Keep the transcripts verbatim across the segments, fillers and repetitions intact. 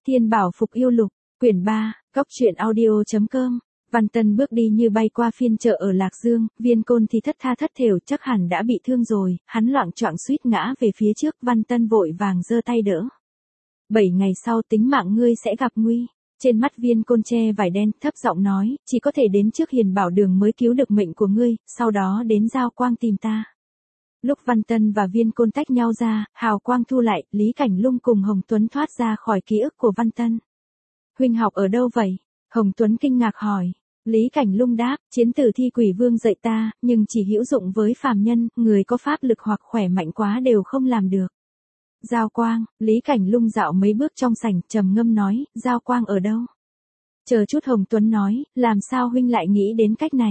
Thiên Bảo Phục Yêu Lục, quyển ba, góc truyện audio.com. Văn Tân bước đi như bay qua phiên chợ ở Lạc Dương, Viên Côn thì thất tha thất thểu chắc hẳn đã bị thương rồi, hắn loạng choạng suýt ngã về phía trước, Văn Tân vội vàng giơ tay đỡ. Bảy ngày sau tính mạng ngươi sẽ gặp nguy. Trên mắt Viên Côn che vải đen, thấp giọng nói, chỉ có thể đến trước Hiền Bảo Đường mới cứu được mệnh của ngươi, sau đó đến Giao Quang tìm ta. Lúc Văn Tân và Viên Côn tách nhau ra, hào quang thu lại, Lý Cảnh Lung cùng Hồng Tuấn thoát ra khỏi ký ức của Văn Tân. Huynh học ở đâu vậy? Hồng Tuấn kinh ngạc hỏi. Lý Cảnh Lung đáp, chiến tử thi quỷ vương dạy ta, nhưng chỉ hữu dụng với phàm nhân, người có pháp lực hoặc khỏe mạnh quá đều không làm được. Giao Quang, Lý Cảnh Lung dạo mấy bước trong sảnh, trầm ngâm nói, Giao Quang ở đâu? Chờ chút Hồng Tuấn nói, làm sao huynh lại nghĩ đến cách này?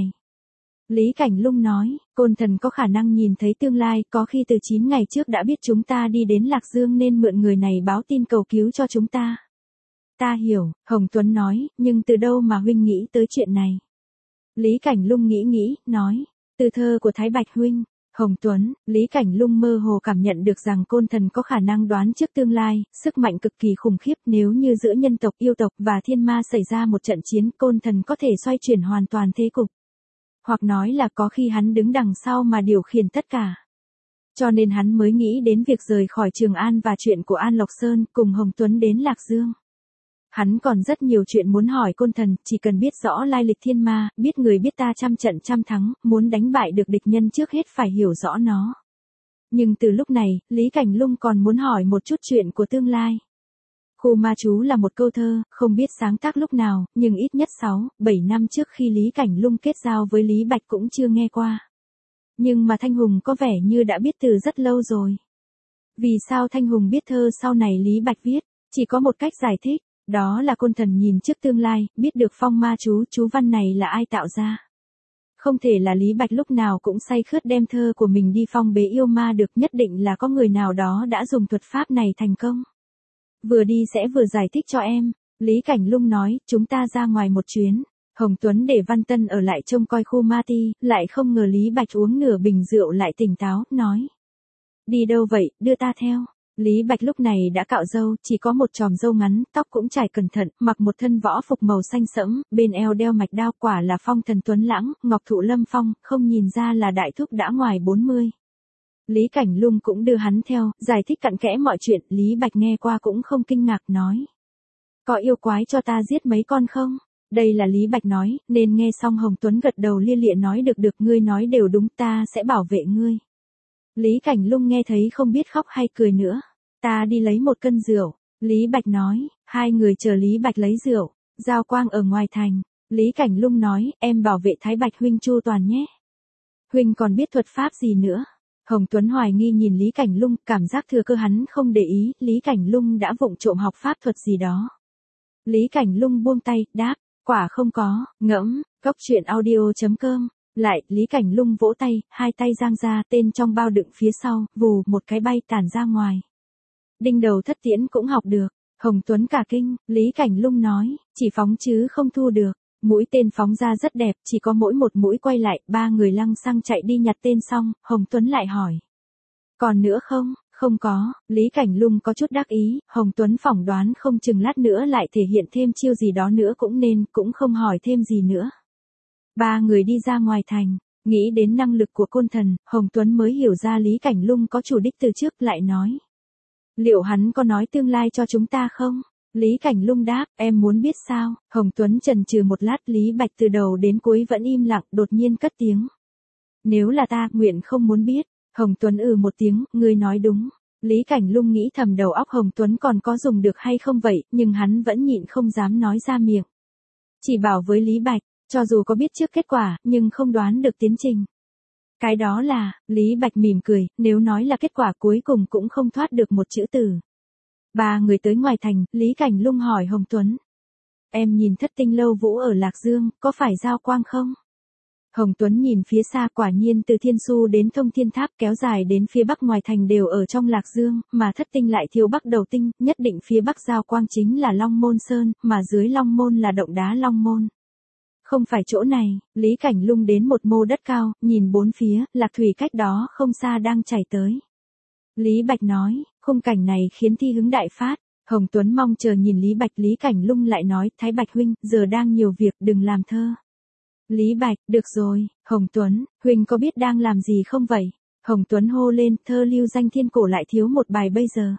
Lý Cảnh Lung nói, Côn Thần có khả năng nhìn thấy tương lai, có khi từ chín ngày trước đã biết chúng ta đi đến Lạc Dương nên mượn người này báo tin cầu cứu cho chúng ta. Ta hiểu, Hồng Tuấn nói, nhưng từ đâu mà huynh nghĩ tới chuyện này? Lý Cảnh Lung nghĩ nghĩ, nói, từ thơ của Thái Bạch huynh. Hồng Tuấn, Lý Cảnh Lung mơ hồ cảm nhận được rằng Côn Thần có khả năng đoán trước tương lai, sức mạnh cực kỳ khủng khiếp, nếu như giữa nhân tộc, yêu tộc và thiên ma xảy ra một trận chiến, Côn Thần có thể xoay chuyển hoàn toàn thế cục. Hoặc nói là có khi hắn đứng đằng sau mà điều khiển tất cả. Cho nên hắn mới nghĩ đến việc rời khỏi Trường An và chuyện của An Lộc Sơn, cùng Hồng Tuấn đến Lạc Dương. Hắn còn rất nhiều chuyện muốn hỏi Côn Thần, chỉ cần biết rõ lai lịch thiên ma, biết người biết ta trăm trận trăm thắng, muốn đánh bại được địch nhân trước hết phải hiểu rõ nó. Nhưng từ lúc này, Lý Cảnh Lung còn muốn hỏi một chút chuyện của tương lai. Khu Ma Chú là một câu thơ, không biết sáng tác lúc nào, nhưng ít nhất sáu, bảy năm trước khi Lý Cảnh Lung kết giao với Lý Bạch cũng chưa nghe qua. Nhưng mà Thanh Hùng có vẻ như đã biết từ rất lâu rồi. Vì sao Thanh Hùng biết thơ sau này Lý Bạch viết? Chỉ có một cách giải thích. Đó là Côn Thần nhìn trước tương lai, biết được phong ma chú, chú văn này là ai tạo ra. Không thể là Lý Bạch lúc nào cũng say khướt đem thơ của mình đi phong bế yêu ma được, nhất định là có người nào đó đã dùng thuật pháp này thành công. Vừa đi sẽ vừa giải thích cho em, Lý Cảnh Lung nói, chúng ta ra ngoài một chuyến. Hồng Tuấn để Văn Tân ở lại trông coi khu ma ti, lại không ngờ Lý Bạch uống nửa bình rượu lại tỉnh táo, nói. Đi đâu vậy, đưa ta theo. Lý Bạch lúc này đã cạo râu, chỉ có một chòm râu ngắn, tóc cũng trải cẩn thận, mặc một thân võ phục màu xanh sẫm, bên eo đeo mạch đao, quả là phong thần tuấn lãng, ngọc thụ lâm phong, không nhìn ra là đại thúc đã ngoài bốn mươi. Lý Cảnh Lung cũng đưa hắn theo, giải thích cặn kẽ mọi chuyện, Lý Bạch nghe qua cũng không kinh ngạc, nói. Có yêu quái cho ta giết mấy con không? Đây là Lý Bạch nói, nên nghe xong Hồng Tuấn gật đầu lia lịa nói được được, ngươi nói đều đúng, ta sẽ bảo vệ ngươi. Lý Cảnh Lung nghe thấy không biết khóc hay cười nữa. Ta đi lấy một cân rượu. Lý Bạch nói, hai người chờ Lý Bạch lấy rượu. Giao Quang ở ngoài thành. Lý Cảnh Lung nói, em bảo vệ Thái Bạch huynh chu toàn nhé. Huynh còn biết thuật pháp gì nữa? Hồng Tuấn hoài nghi nhìn Lý Cảnh Lung, cảm giác thừa cơ hắn không để ý, Lý Cảnh Lung đã vụng trộm học pháp thuật gì đó. Lý Cảnh Lung buông tay, đáp, quả không có, ngẫm, góc truyện audio.com. Lại, Lý Cảnh Lung vỗ tay, hai tay giang ra, tên trong bao đựng phía sau, vù, một cái bay tản ra ngoài. Đinh Đầu Thất Tiễn cũng học được. Hồng Tuấn cả kinh, Lý Cảnh Lung nói, chỉ phóng chứ không thu được. Mũi tên phóng ra rất đẹp, chỉ có mỗi một mũi quay lại, ba người lăng xăng chạy đi nhặt tên xong, Hồng Tuấn lại hỏi. Còn nữa không? Không có, Lý Cảnh Lung có chút đắc ý, Hồng Tuấn phỏng đoán không chừng lát nữa lại thể hiện thêm chiêu gì đó nữa cũng nên, cũng không hỏi thêm gì nữa. Ba người đi ra ngoài thành, nghĩ đến năng lực của Côn Thần, Hồng Tuấn mới hiểu ra Lý Cảnh Lung có chủ đích từ trước, lại nói. Liệu hắn có nói tương lai cho chúng ta không? Lý Cảnh Lung đáp, em muốn biết sao? Hồng Tuấn chần chừ một lát, Lý Bạch từ đầu đến cuối vẫn im lặng, đột nhiên cất tiếng. Nếu là ta, nguyện không muốn biết. Hồng Tuấn ừ một tiếng, ngươi nói đúng. Lý Cảnh Lung nghĩ thầm đầu óc Hồng Tuấn còn có dùng được hay không vậy, nhưng hắn vẫn nhịn không dám nói ra miệng. Chỉ bảo với Lý Bạch. Cho dù có biết trước kết quả, nhưng không đoán được tiến trình. Cái đó là, Lý Bạch mỉm cười, nếu nói là kết quả cuối cùng cũng không thoát được một chữ từ. Ba người tới ngoài thành, Lý Cảnh Lung hỏi Hồng Tuấn. Em nhìn Thất Tinh Lâu Vũ ở Lạc Dương, có phải Giao Quang không? Hồng Tuấn nhìn phía xa, quả nhiên từ Thiên Su đến Thông Thiên Tháp kéo dài đến phía bắc ngoài thành đều ở trong Lạc Dương, mà Thất Tinh lại thiếu bắc đầu tinh, nhất định phía bắc Giao Quang chính là Long Môn Sơn, mà dưới Long Môn là động đá Long Môn. Không phải chỗ này, Lý Cảnh Lung đến một mô đất cao, nhìn bốn phía, lạc thủy cách đó không xa đang chảy tới. Lý Bạch nói, khung cảnh này khiến thi hứng đại phát. Hồng Tuấn mong chờ nhìn Lý Bạch, Lý Cảnh Lung lại nói, Thái Bạch huynh, giờ đang nhiều việc, đừng làm thơ. Lý Bạch, được rồi, Hồng Tuấn, huynh có biết đang làm gì không vậy? Hồng Tuấn hô lên, thơ lưu danh thiên cổ lại thiếu một bài bây giờ.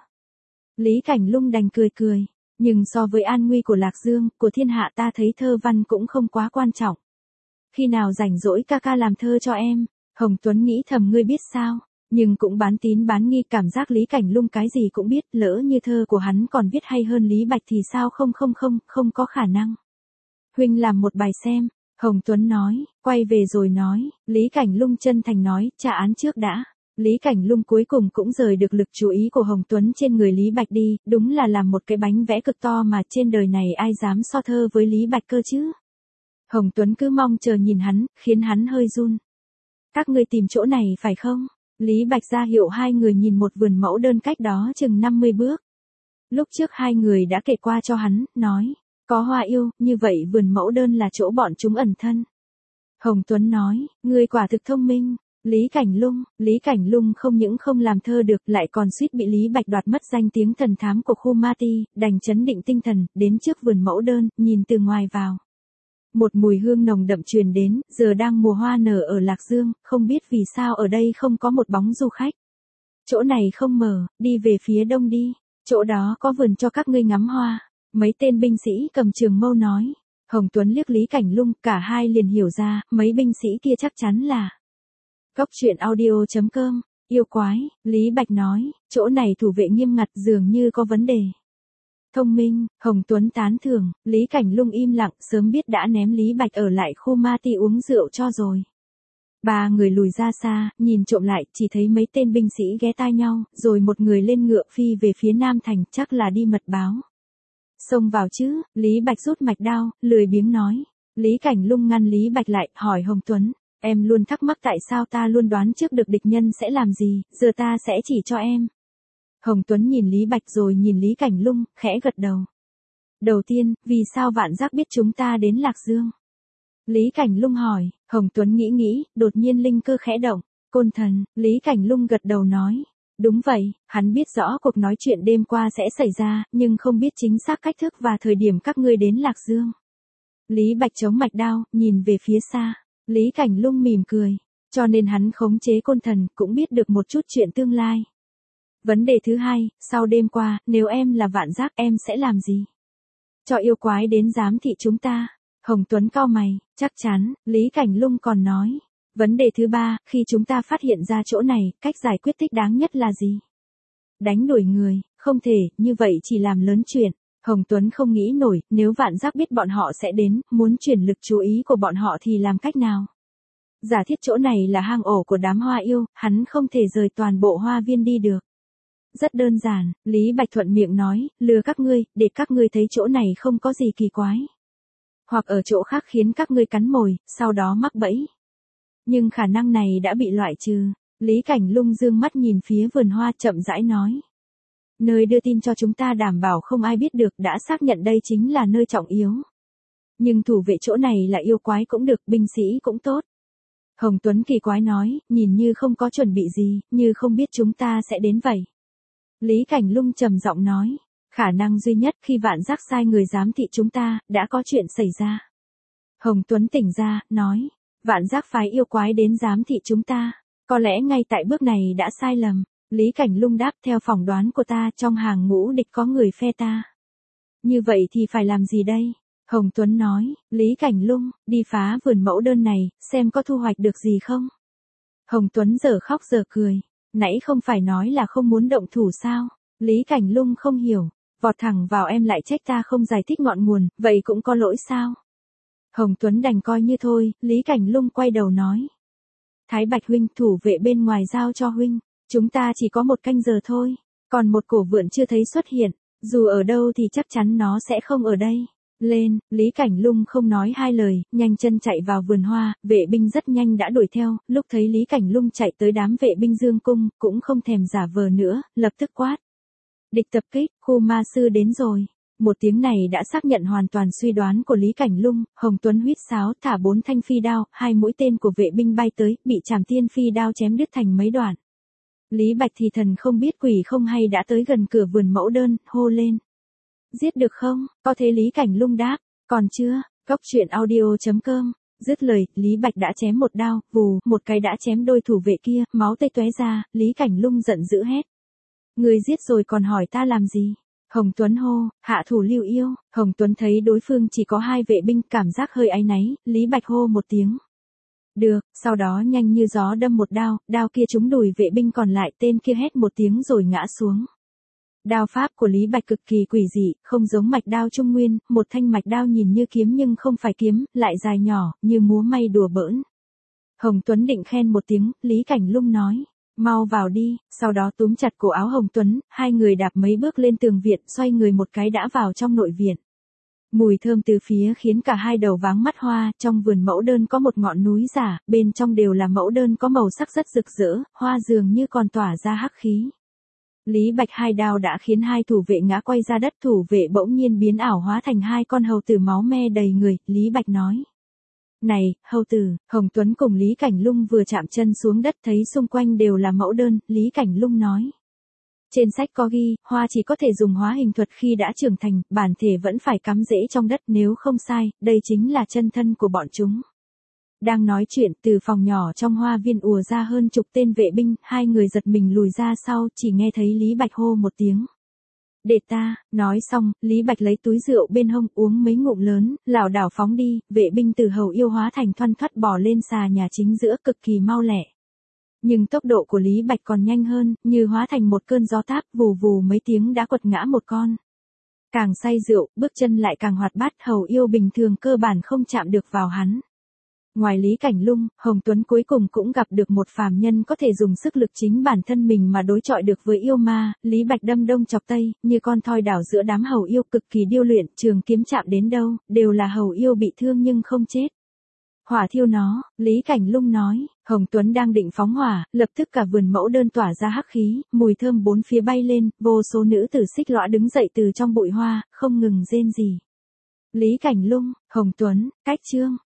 Lý Cảnh Lung đành cười cười, nhưng so với an nguy của Lạc Dương, của thiên hạ ta thấy thơ văn cũng không quá quan trọng. Khi nào rảnh rỗi ca ca làm thơ cho em? Hồng Tuấn nghĩ thầm ngươi biết sao, nhưng cũng bán tín bán nghi, cảm giác Lý Cảnh Lung cái gì cũng biết, lỡ như thơ của hắn còn viết hay hơn Lý Bạch thì sao, không không không, không có khả năng. Huynh làm một bài xem, Hồng Tuấn nói, quay về rồi nói, Lý Cảnh Lung chân thành nói, tra án trước đã. Lý Cảnh Lung cuối cùng cũng rời được lực chú ý của Hồng Tuấn trên người Lý Bạch đi, đúng là làm một cái bánh vẽ cực to mà trên đời này ai dám so thơ với Lý Bạch cơ chứ. Hồng Tuấn cứ mong chờ nhìn hắn, khiến hắn hơi run. Các ngươi tìm chỗ này phải không? Lý Bạch ra hiệu hai người nhìn một vườn mẫu đơn cách đó chừng năm mươi bước. Lúc trước hai người đã kể qua cho hắn, nói, có hoa yêu, như vậy vườn mẫu đơn là chỗ bọn chúng ẩn thân. Hồng Tuấn nói, ngươi quả thực thông minh. Lý Cảnh Lung, Lý Cảnh Lung không những không làm thơ được, lại còn suýt bị Lý Bạch đoạt mất danh tiếng thần thám của khu ma ti, đành chấn định tinh thần, đến trước vườn mẫu đơn, nhìn từ ngoài vào. Một mùi hương nồng đậm truyền đến, giờ đang mùa hoa nở ở Lạc Dương, không biết vì sao ở đây không có một bóng du khách. Chỗ này không mở, đi về phía đông đi, chỗ đó có vườn cho các ngươi ngắm hoa. Mấy tên binh sĩ cầm trường mâu nói. Hồng Tuấn liếc Lý Cảnh Lung, cả hai liền hiểu ra, mấy binh sĩ kia chắc chắn là Góc truyện audio chấm com, yêu quái. Lý Bạch nói, chỗ này thủ vệ nghiêm ngặt, dường như có vấn đề. Thông minh, Hồng Tuấn tán thưởng. Lý Cảnh Lung im lặng, sớm biết đã ném Lý Bạch ở lại khu ma ti uống rượu cho rồi. Ba người lùi ra xa, nhìn trộm lại, chỉ thấy mấy tên binh sĩ ghé tai nhau, rồi một người lên ngựa phi về phía Nam Thành, chắc là đi mật báo. Xông vào chứ, Lý Bạch rút mạch đao, lười biếng nói. Lý Cảnh Lung ngăn Lý Bạch lại, hỏi Hồng Tuấn, em luôn thắc mắc tại sao ta luôn đoán trước được địch nhân sẽ làm gì, giờ ta sẽ chỉ cho em. Hồng Tuấn nhìn Lý Bạch rồi nhìn Lý Cảnh Lung, khẽ gật đầu. Đầu tiên, vì sao Vạn Giác biết chúng ta đến Lạc Dương? Lý Cảnh Lung hỏi. Hồng Tuấn nghĩ nghĩ, đột nhiên linh cơ khẽ động. Côn Thần. Lý Cảnh Lung gật đầu nói. Đúng vậy, hắn biết rõ cuộc nói chuyện đêm qua sẽ xảy ra, nhưng không biết chính xác cách thức và thời điểm các ngươi đến Lạc Dương. Lý Bạch chống mạch đao, nhìn về phía xa. Lý Cảnh Lung mỉm cười. Cho nên hắn khống chế Côn Thần, cũng biết được một chút chuyện tương lai. Vấn đề thứ hai, sau đêm qua, nếu em là Vạn Giác, em sẽ làm gì? Cho yêu quái đến giám thị chúng ta. Hồng Tuấn cau mày, chắc chắn. Lý Cảnh Lung còn nói. Vấn đề thứ ba, khi chúng ta phát hiện ra chỗ này, cách giải quyết thích đáng nhất là gì? Đánh đuổi người, không thể, như vậy chỉ làm lớn chuyện. Hồng Tuấn không nghĩ nổi, nếu Vạn Giác biết bọn họ sẽ đến, muốn chuyển lực chú ý của bọn họ thì làm cách nào? Giả thiết chỗ này là hang ổ của đám hoa yêu, hắn không thể rời toàn bộ hoa viên đi được. Rất đơn giản, Lý Bạch thuận miệng nói, lừa các ngươi, để các ngươi thấy chỗ này không có gì kỳ quái. Hoặc ở chỗ khác khiến các ngươi cắn mồi, sau đó mắc bẫy. Nhưng khả năng này đã bị loại trừ. Lý Cảnh Lung dương mắt nhìn phía vườn hoa, chậm rãi nói. Nơi đưa tin cho chúng ta đảm bảo không ai biết được, đã xác nhận đây chính là nơi trọng yếu. Nhưng thủ vệ chỗ này là yêu quái cũng được, binh sĩ cũng tốt. Hồng Tuấn kỳ quái nói, nhìn như không có chuẩn bị gì, như không biết chúng ta sẽ đến vậy. Lý Cảnh Lung trầm giọng nói, khả năng duy nhất khi Vạn Giác sai người giám thị chúng ta, đã có chuyện xảy ra. Hồng Tuấn tỉnh ra, nói, Vạn Giác phái yêu quái đến giám thị chúng ta, có lẽ ngay tại bước này đã sai lầm. Lý Cảnh Lung đáp, theo phỏng đoán của ta, trong hàng ngũ địch có người phe ta. Như vậy thì phải làm gì đây? Hồng Tuấn nói, Lý Cảnh Lung, đi phá vườn mẫu đơn này, xem có thu hoạch được gì không? Hồng Tuấn giờ khóc giờ cười, nãy không phải nói là không muốn động thủ sao? Lý Cảnh Lung không hiểu, vọt thẳng vào em lại trách ta không giải thích ngọn nguồn, vậy cũng có lỗi sao? Hồng Tuấn đành coi như thôi, Lý Cảnh Lung quay đầu nói. Thái Bạch huynh, thủ vệ bên ngoài giao cho huynh, chúng ta chỉ có một canh giờ thôi, còn một cổ vượn chưa thấy xuất hiện, dù ở đâu thì chắc chắn nó sẽ không ở đây. Lên, Lý Cảnh Lung không nói hai lời, nhanh chân chạy vào vườn hoa, vệ binh rất nhanh đã đuổi theo, lúc thấy Lý Cảnh Lung chạy tới đám vệ binh Dương Cung, cũng không thèm giả vờ nữa, lập tức quát. Địch tập kích, khu ma sư đến rồi. Một tiếng này đã xác nhận hoàn toàn suy đoán của Lý Cảnh Lung. Hồng Tuấn huýt sáo thả bốn thanh phi đao, hai mũi tên của vệ binh bay tới, bị Trảm Tiên phi đao chém đứt thành mấy đoạn. Lý Bạch thì thần không biết quỷ không hay đã tới gần cửa vườn mẫu đơn, hô lên. Giết được không? Có thế Lý Cảnh Lung đáp, còn chưa, cốc truyện audio.com. Dứt lời, Lý Bạch đã chém một đao, vù, một cái đã chém đôi thủ vệ kia, máu tươi tóe ra, Lý Cảnh Lung giận dữ hét. Người giết rồi còn hỏi ta làm gì? Hồng Tuấn hô, hạ thủ lưu yêu. Hồng Tuấn thấy đối phương chỉ có hai vệ binh, cảm giác hơi áy náy, Lý Bạch hô một tiếng. Được, sau đó nhanh như gió đâm một đao, đao kia trúng đùi vệ binh còn lại, tên kia hét một tiếng rồi ngã xuống. Đao pháp của Lý Bạch cực kỳ quỷ dị, không giống mạch đao Trung Nguyên, một thanh mạch đao nhìn như kiếm nhưng không phải kiếm, lại dài nhỏ, như múa may đùa bỡn. Hồng Tuấn định khen một tiếng, Lý Cảnh Lung nói, mau vào đi, sau đó túm chặt cổ áo Hồng Tuấn, hai người đạp mấy bước lên tường viện, xoay người một cái đã vào trong nội viện. Mùi thơm từ phía khiến cả hai đầu váng mắt hoa, trong vườn mẫu đơn có một ngọn núi giả, bên trong đều là mẫu đơn có màu sắc rất rực rỡ, hoa dường như còn tỏa ra hắc khí. Lý Bạch hai đao đã khiến hai thủ vệ ngã quay ra đất, thủ vệ bỗng nhiên biến ảo hóa thành hai con hầu tử máu me đầy người, Lý Bạch nói. Này, hầu tử, Hồng Tuấn cùng Lý Cảnh Lung vừa chạm chân xuống đất thấy xung quanh đều là mẫu đơn, Lý Cảnh Lung nói. Trên sách có ghi, hoa chỉ có thể dùng hóa hình thuật khi đã trưởng thành, bản thể vẫn phải cắm rễ trong đất, nếu không sai, đây chính là chân thân của bọn chúng. Đang nói chuyện, từ phòng nhỏ trong hoa viên ùa ra hơn chục tên vệ binh, hai người giật mình lùi ra sau, chỉ nghe thấy Lý Bạch hô một tiếng. Để ta, nói xong, Lý Bạch lấy túi rượu bên hông uống mấy ngụm lớn, lảo đảo phóng đi, vệ binh từ hầu yêu hóa thành thoăn thoắt bò lên xà nhà chính giữa cực kỳ mau lẹ. Nhưng tốc độ của Lý Bạch còn nhanh hơn, như hóa thành một cơn gió táp, vù vù mấy tiếng đã quật ngã một con. Càng say rượu, bước chân lại càng hoạt bát, hầu yêu bình thường cơ bản không chạm được vào hắn. Ngoài Lý Cảnh Lung, Hồng Tuấn cuối cùng cũng gặp được một phàm nhân có thể dùng sức lực chính bản thân mình mà đối chọi được với yêu ma, Lý Bạch đâm đông chọc tây, như con thoi đảo giữa đám hầu yêu cực kỳ điêu luyện, trường kiếm chạm đến đâu, đều là hầu yêu bị thương nhưng không chết. Hỏa thiêu nó, Lý Cảnh Lung nói, Hồng Tuấn đang định phóng hỏa, lập tức cả vườn mẫu đơn tỏa ra hắc khí, mùi thơm bốn phía bay lên, vô số nữ tử xích lõa đứng dậy từ trong bụi hoa, không ngừng rên rỉ. Lý Cảnh Lung, Hồng Tuấn, cách chương.